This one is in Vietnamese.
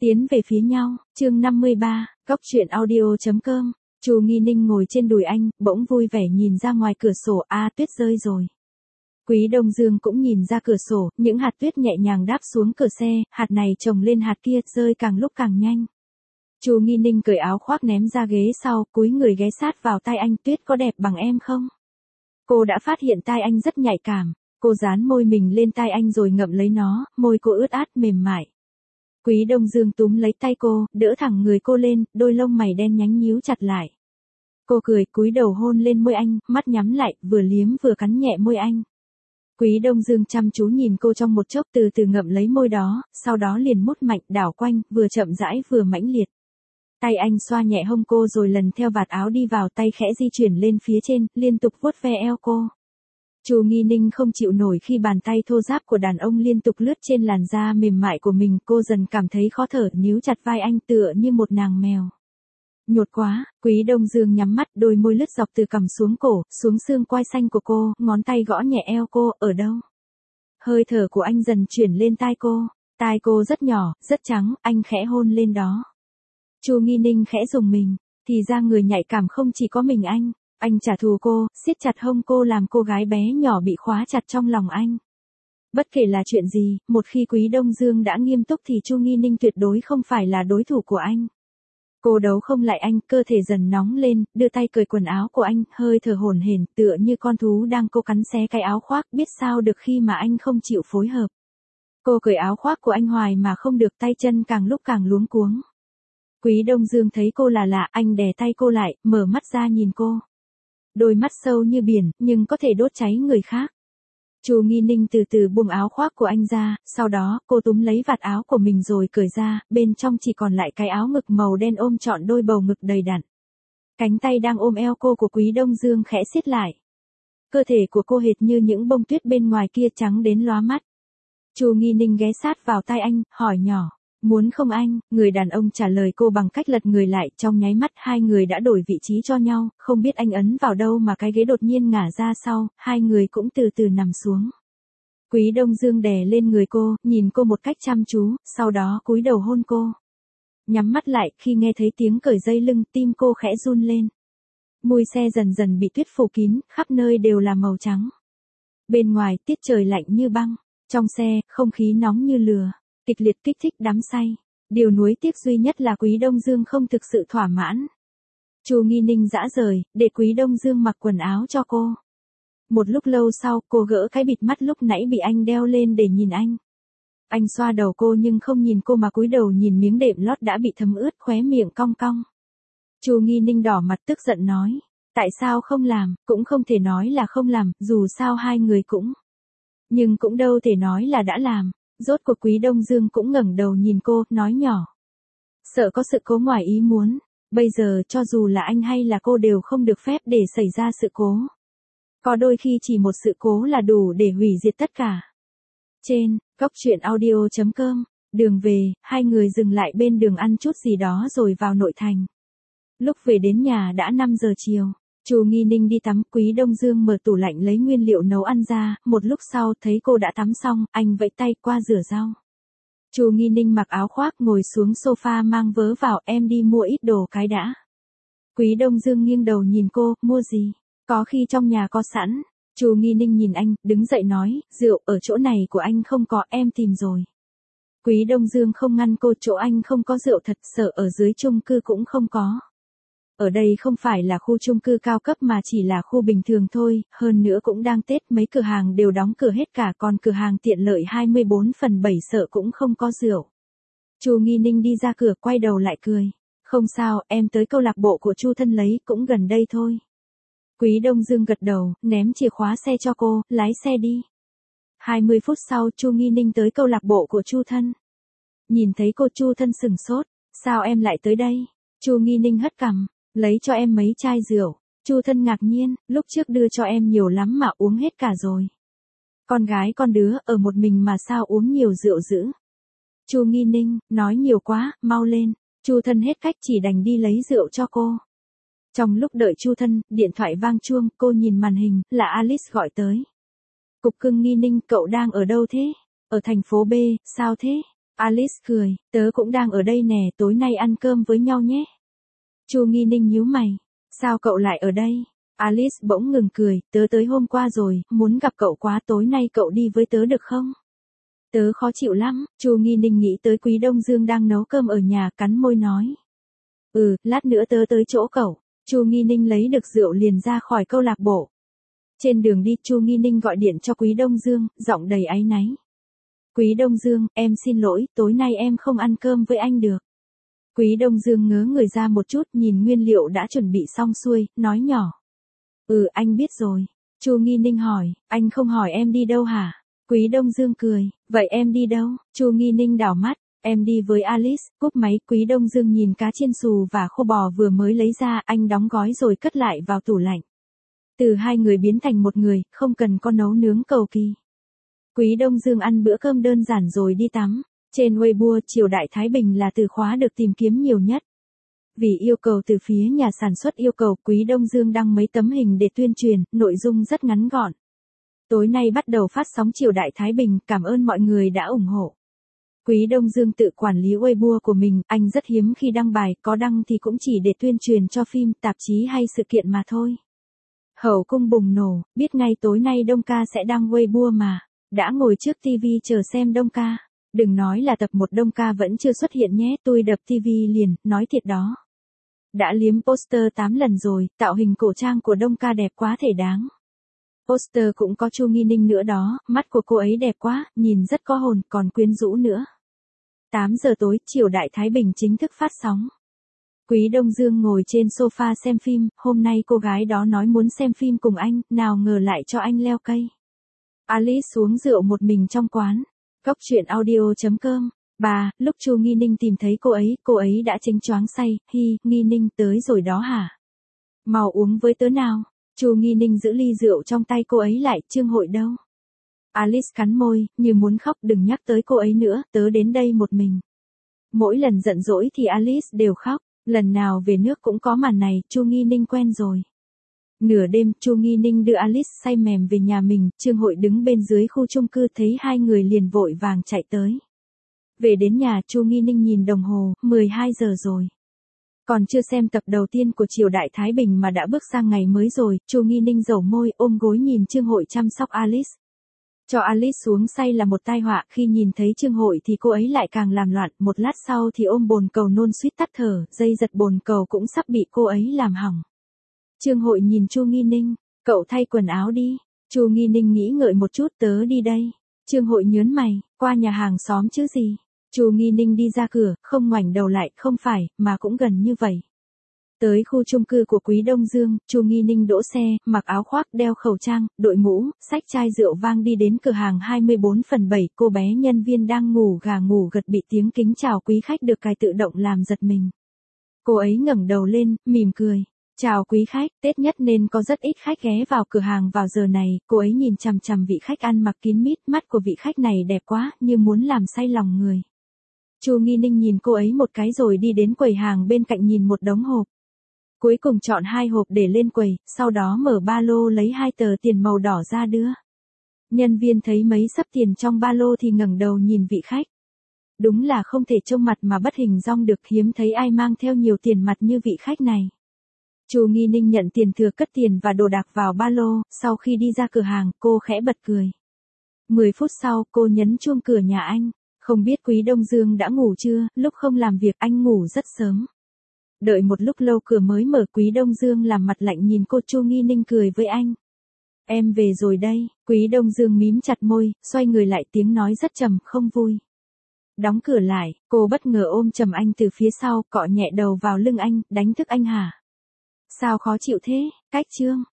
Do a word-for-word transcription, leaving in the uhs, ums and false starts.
Tiến về phía nhau, chương năm mươi ba, Cóc truyện audio.com. Chu Nghi Ninh ngồi trên đùi anh, bỗng vui vẻ nhìn ra ngoài cửa sổ, a tuyết rơi rồi. Quý Đông Dương cũng nhìn ra cửa sổ, những hạt tuyết nhẹ nhàng đáp xuống cửa xe, hạt này chồng lên hạt kia, rơi càng lúc càng nhanh. Chu Nghi Ninh cởi áo khoác ném ra ghế sau, cúi người ghé sát vào tai anh, tuyết có đẹp bằng em không? Cô đã phát hiện tai anh rất nhạy cảm, cô dán môi mình lên tai anh rồi ngậm lấy nó, môi cô ướt át mềm mại. Quý Đông Dương túm lấy tay cô, đỡ thẳng người cô lên, đôi lông mày đen nhánh nhíu chặt lại. Cô cười, cúi đầu hôn lên môi anh, mắt nhắm lại, vừa liếm vừa cắn nhẹ môi anh. Quý Đông Dương chăm chú nhìn cô trong một chốc, từ từ ngậm lấy môi đó, sau đó liền mút mạnh, đảo quanh, vừa chậm rãi vừa mãnh liệt. Tay anh xoa nhẹ hông cô rồi lần theo vạt áo đi vào, tay khẽ di chuyển lên phía trên, liên tục vuốt ve eo cô. Chu Nghi Ninh không chịu nổi khi bàn tay thô ráp của đàn ông liên tục lướt trên làn da mềm mại của mình, cô dần cảm thấy khó thở, níu chặt vai anh tựa như một nàng mèo. Nhột quá, Quý Đông Dương nhắm mắt, đôi môi lướt dọc từ cằm xuống cổ, xuống xương quai xanh của cô, ngón tay gõ nhẹ eo cô, ở đâu? Hơi thở của anh dần chuyển lên tai cô, tai cô rất nhỏ, rất trắng, anh khẽ hôn lên đó. Chu Nghi Ninh khẽ rùng mình, thì ra người nhạy cảm không chỉ có mình anh. Anh trả thù cô, siết chặt hông cô làm cô gái bé nhỏ bị khóa chặt trong lòng anh. Bất kể là chuyện gì, một khi Quý Đông Dương đã nghiêm túc thì Chu Nghi Ninh tuyệt đối không phải là đối thủ của anh. Cô đấu không lại anh, cơ thể dần nóng lên, đưa tay cởi quần áo của anh, hơi thở hổn hển, tựa như con thú đang cố cắn xé cái áo khoác, biết sao được khi mà anh không chịu phối hợp. Cô cởi áo khoác của anh hoài mà không được, tay chân càng lúc càng luống cuống. Quý Đông Dương thấy cô là lạ, anh đè tay cô lại, mở mắt ra nhìn cô. Đôi mắt sâu như biển, nhưng có thể đốt cháy người khác. Chu Nghi Ninh từ từ buông áo khoác của anh ra, sau đó, cô túm lấy vạt áo của mình rồi cởi ra, bên trong chỉ còn lại cái áo ngực màu đen ôm trọn đôi bầu ngực đầy đặn. Cánh tay đang ôm eo cô của Quý Đông Dương khẽ siết lại. Cơ thể của cô hệt như những bông tuyết bên ngoài kia, trắng đến lóa mắt. Chu Nghi Ninh ghé sát vào tai anh, hỏi nhỏ. Muốn không anh? Người đàn ông trả lời cô bằng cách lật người lại, trong nháy mắt hai người đã đổi vị trí cho nhau, không biết anh ấn vào đâu mà cái ghế đột nhiên ngả ra sau, hai người cũng từ từ nằm xuống. Quý Đông Dương đè lên người cô, nhìn cô một cách chăm chú, sau đó cúi đầu hôn cô. Nhắm mắt lại, khi nghe thấy tiếng cởi dây lưng, tim cô khẽ run lên. Mui xe dần dần bị tuyết phủ kín, khắp nơi đều là màu trắng. Bên ngoài, tiết trời lạnh như băng, trong xe, không khí nóng như lửa. Kịch liệt kích thích đắm say. Điều nuối tiếc duy nhất là Quý Đông Dương không thực sự thỏa mãn. Chu Nghi Ninh dã rời, để Quý Đông Dương mặc quần áo cho cô. Một lúc lâu sau, cô gỡ cái bịt mắt lúc nãy bị anh đeo lên để nhìn anh. Anh xoa đầu cô nhưng không nhìn cô mà cúi đầu nhìn miếng đệm lót đã bị thấm ướt, khóe miệng cong cong. Chu Nghi Ninh đỏ mặt tức giận nói, tại sao không làm, cũng không thể nói là không làm, dù sao hai người cũng. Nhưng cũng đâu thể nói là đã làm. Rốt cuộc Quý Đông Dương cũng ngẩng đầu nhìn cô, nói nhỏ. Sợ có sự cố ngoài ý muốn, bây giờ cho dù là anh hay là cô đều không được phép để xảy ra sự cố. Có đôi khi chỉ một sự cố là đủ để hủy diệt tất cả. Trên, Cóc truyện audio.com, đường về, hai người dừng lại bên đường ăn chút gì đó rồi vào nội thành. Lúc về đến nhà đã năm giờ chiều. Chu Nghi Ninh đi tắm, Quý Đông Dương mở tủ lạnh lấy nguyên liệu nấu ăn ra, một lúc sau thấy cô đã tắm xong, anh vẫy tay qua rửa rau. Chu Nghi Ninh mặc áo khoác ngồi xuống sofa mang vớ vào, em đi mua ít đồ cái đã. Quý Đông Dương nghiêng đầu nhìn cô, mua gì? Có khi trong nhà có sẵn. Chu Nghi Ninh nhìn anh, đứng dậy nói, rượu ở chỗ này của anh không có, em tìm rồi. Quý Đông Dương không ngăn cô, chỗ anh không có rượu thật, sợ ở dưới chung cư cũng không có. Ở đây không phải là khu chung cư cao cấp mà chỉ là khu bình thường thôi, hơn nữa cũng đang Tết, mấy cửa hàng đều đóng cửa hết cả, còn cửa hàng tiện lợi hai mươi bốn phần bảy sợ cũng không có rượu. Chu Nghi Ninh đi ra cửa, quay đầu lại cười. Không sao, em tới câu lạc bộ của Chu Thân lấy, cũng gần đây thôi. Quý Đông Dương gật đầu, ném chìa khóa xe cho cô, lái xe đi. hai mươi phút sau, Chu Nghi Ninh tới câu lạc bộ của Chu Thân. Nhìn thấy cô, Chu Thân sửng sốt, sao em lại tới đây? Chu Nghi Ninh hất cằm. Lấy cho em mấy chai rượu. Chu Thân ngạc nhiên, lúc trước đưa cho em nhiều lắm mà uống hết cả rồi. Con gái con đứa, ở một mình mà sao uống nhiều rượu dữ. Chu Nghi Ninh, nói nhiều quá, mau lên. Chu Thân hết cách chỉ đành đi lấy rượu cho cô. Trong lúc đợi Chu Thân, điện thoại vang chuông, cô nhìn màn hình, là Alice gọi tới. Cục cưng Nghi Ninh, cậu đang ở đâu thế? Ở thành phố B, sao thế? Alice cười, tớ cũng đang ở đây nè, tối nay ăn cơm với nhau nhé. Chu Nghi Ninh nhíu mày, sao cậu lại ở đây? Alice bỗng ngừng cười, tớ tới hôm qua rồi, muốn gặp cậu quá, tối nay cậu đi với tớ được không? Tớ khó chịu lắm. Chu Nghi Ninh nghĩ tới Quý Đông Dương đang nấu cơm ở nhà, cắn môi nói. Ừ, lát nữa tớ tới chỗ cậu. Chu Nghi Ninh lấy được rượu liền ra khỏi câu lạc bộ. Trên đường đi, Chu Nghi Ninh gọi điện cho Quý Đông Dương, giọng đầy áy náy. Quý Đông Dương, em xin lỗi, tối nay em không ăn cơm với anh được. Quý Đông Dương ngớ người ra một chút, nhìn nguyên liệu đã chuẩn bị xong xuôi, nói nhỏ. Ừ, anh biết rồi. Chu Nghi Ninh hỏi, anh không hỏi em đi đâu hả? Quý Đông Dương cười, vậy em đi đâu? Chu Nghi Ninh đảo mắt, em đi với Alice. Cúp máy. Quý Đông Dương nhìn cá chiên xù và khô bò vừa mới lấy ra, anh đóng gói rồi cất lại vào tủ lạnh. Từ hai người biến thành một người, không cần có nấu nướng cầu kỳ. Quý Đông Dương ăn bữa cơm đơn giản rồi đi tắm. Trên Weibo, triều đại Thái Bình là từ khóa được tìm kiếm nhiều nhất. Vì yêu cầu từ phía nhà sản xuất yêu cầu, Quý Đông Dương đăng mấy tấm hình để tuyên truyền, nội dung rất ngắn gọn. Tối nay bắt đầu phát sóng triều đại Thái Bình, cảm ơn mọi người đã ủng hộ. Quý Đông Dương tự quản lý Weibo của mình, anh rất hiếm khi đăng bài, có đăng thì cũng chỉ để tuyên truyền cho phim, tạp chí hay sự kiện mà thôi. Hậu cung bùng nổ, biết ngay tối nay Đông Ca sẽ đăng Weibo mà. Đã ngồi trước tivi chờ xem Đông Ca. Đừng nói là tập một Đông Ca vẫn chưa xuất hiện nhé, tôi đập tivi liền, nói thiệt đó. Đã liếm poster tám lần rồi, tạo hình cổ trang của Đông Ca đẹp quá thể đáng. Poster cũng có Chu Nghi Ninh nữa đó, mắt của cô ấy đẹp quá, nhìn rất có hồn, còn quyến rũ nữa. tám giờ tối, triều đại Thái Bình chính thức phát sóng. Quý Đông Dương ngồi trên sofa xem phim, hôm nay cô gái đó nói muốn xem phim cùng anh, nào ngờ lại cho anh leo cây. Alice xuống rượu một mình trong quán. Cóc truyện audio chấm com. Bà, lúc Chu Nghi Ninh tìm thấy cô ấy, cô ấy đã chênh choáng say, hi, Nghi Ninh tới rồi đó hả? Mau uống với tớ nào. Chu Nghi Ninh giữ ly rượu trong tay cô ấy lại, Trương Hội đâu? Alice cắn môi, như muốn khóc, đừng nhắc tới cô ấy nữa, tớ đến đây một mình. Mỗi lần giận dỗi thì Alice đều khóc, lần nào về nước cũng có màn này, Chu Nghi Ninh quen rồi. Nửa đêm, Chu Nghi Ninh đưa Alice say mềm về nhà mình, Trương Hội đứng bên dưới khu chung cư thấy hai người liền vội vàng chạy tới. Về đến nhà, Chu Nghi Ninh nhìn đồng hồ, mười hai giờ rồi. Còn chưa xem tập đầu tiên của triều đại Thái Bình mà đã bước sang ngày mới rồi, Chu Nghi Ninh dầu môi, ôm gối nhìn Trương Hội chăm sóc Alice. Cho Alice xuống say là một tai họa, khi nhìn thấy Trương Hội thì cô ấy lại càng làm loạn, một lát sau thì ôm bồn cầu nôn suýt tắt thở, dây giật bồn cầu cũng sắp bị cô ấy làm hỏng. Trương Hội nhìn Chu Nghi Ninh, cậu thay quần áo đi. Chu Nghi Ninh nghĩ ngợi một chút, tớ đi đây. Trương Hội nhớn mày, qua nhà hàng xóm chứ gì. Chu Nghi Ninh đi ra cửa, không ngoảnh đầu lại, không phải, mà cũng gần như vậy. Tới khu chung cư của Quý Đông Dương, Chu Nghi Ninh đỗ xe, mặc áo khoác, đeo khẩu trang, đội mũ, xách chai rượu vang đi đến cửa hàng hai mươi bốn phần bảy, cô bé nhân viên đang ngủ gà ngủ gật bị tiếng kính chào quý khách được cài tự động làm giật mình. Cô ấy ngẩng đầu lên, mỉm cười. Chào quý khách, Tết nhất nên có rất ít khách ghé vào cửa hàng vào giờ này, cô ấy nhìn chằm chằm vị khách ăn mặc kín mít, mắt của vị khách này đẹp quá, như muốn làm say lòng người. Chu Nghi Ninh nhìn cô ấy một cái rồi đi đến quầy hàng bên cạnh nhìn một đống hộp. Cuối cùng chọn hai hộp để lên quầy, sau đó mở ba lô lấy hai tờ tiền màu đỏ ra đưa. Nhân viên thấy mấy xấp tiền trong ba lô thì ngẩng đầu nhìn vị khách. Đúng là không thể trông mặt mà bất hình dong được, hiếm thấy ai mang theo nhiều tiền mặt như vị khách này. Chu Nghi Ninh nhận tiền thừa, cất tiền và đồ đạc vào ba lô, sau khi đi ra cửa hàng, cô khẽ bật cười. mười phút sau, cô nhấn chuông cửa nhà anh. Không biết Quý Đông Dương đã ngủ chưa, lúc không làm việc anh ngủ rất sớm. Đợi một lúc lâu cửa mới mở, Quý Đông Dương làm mặt lạnh nhìn cô. Chu Nghi Ninh cười với anh. Em về rồi đây. Quý Đông Dương mím chặt môi, xoay người lại, tiếng nói rất trầm, không vui. Đóng cửa lại, cô bất ngờ ôm chầm anh từ phía sau, cọ nhẹ đầu vào lưng anh, đánh thức anh hả? Sao khó chịu thế? Cách chương.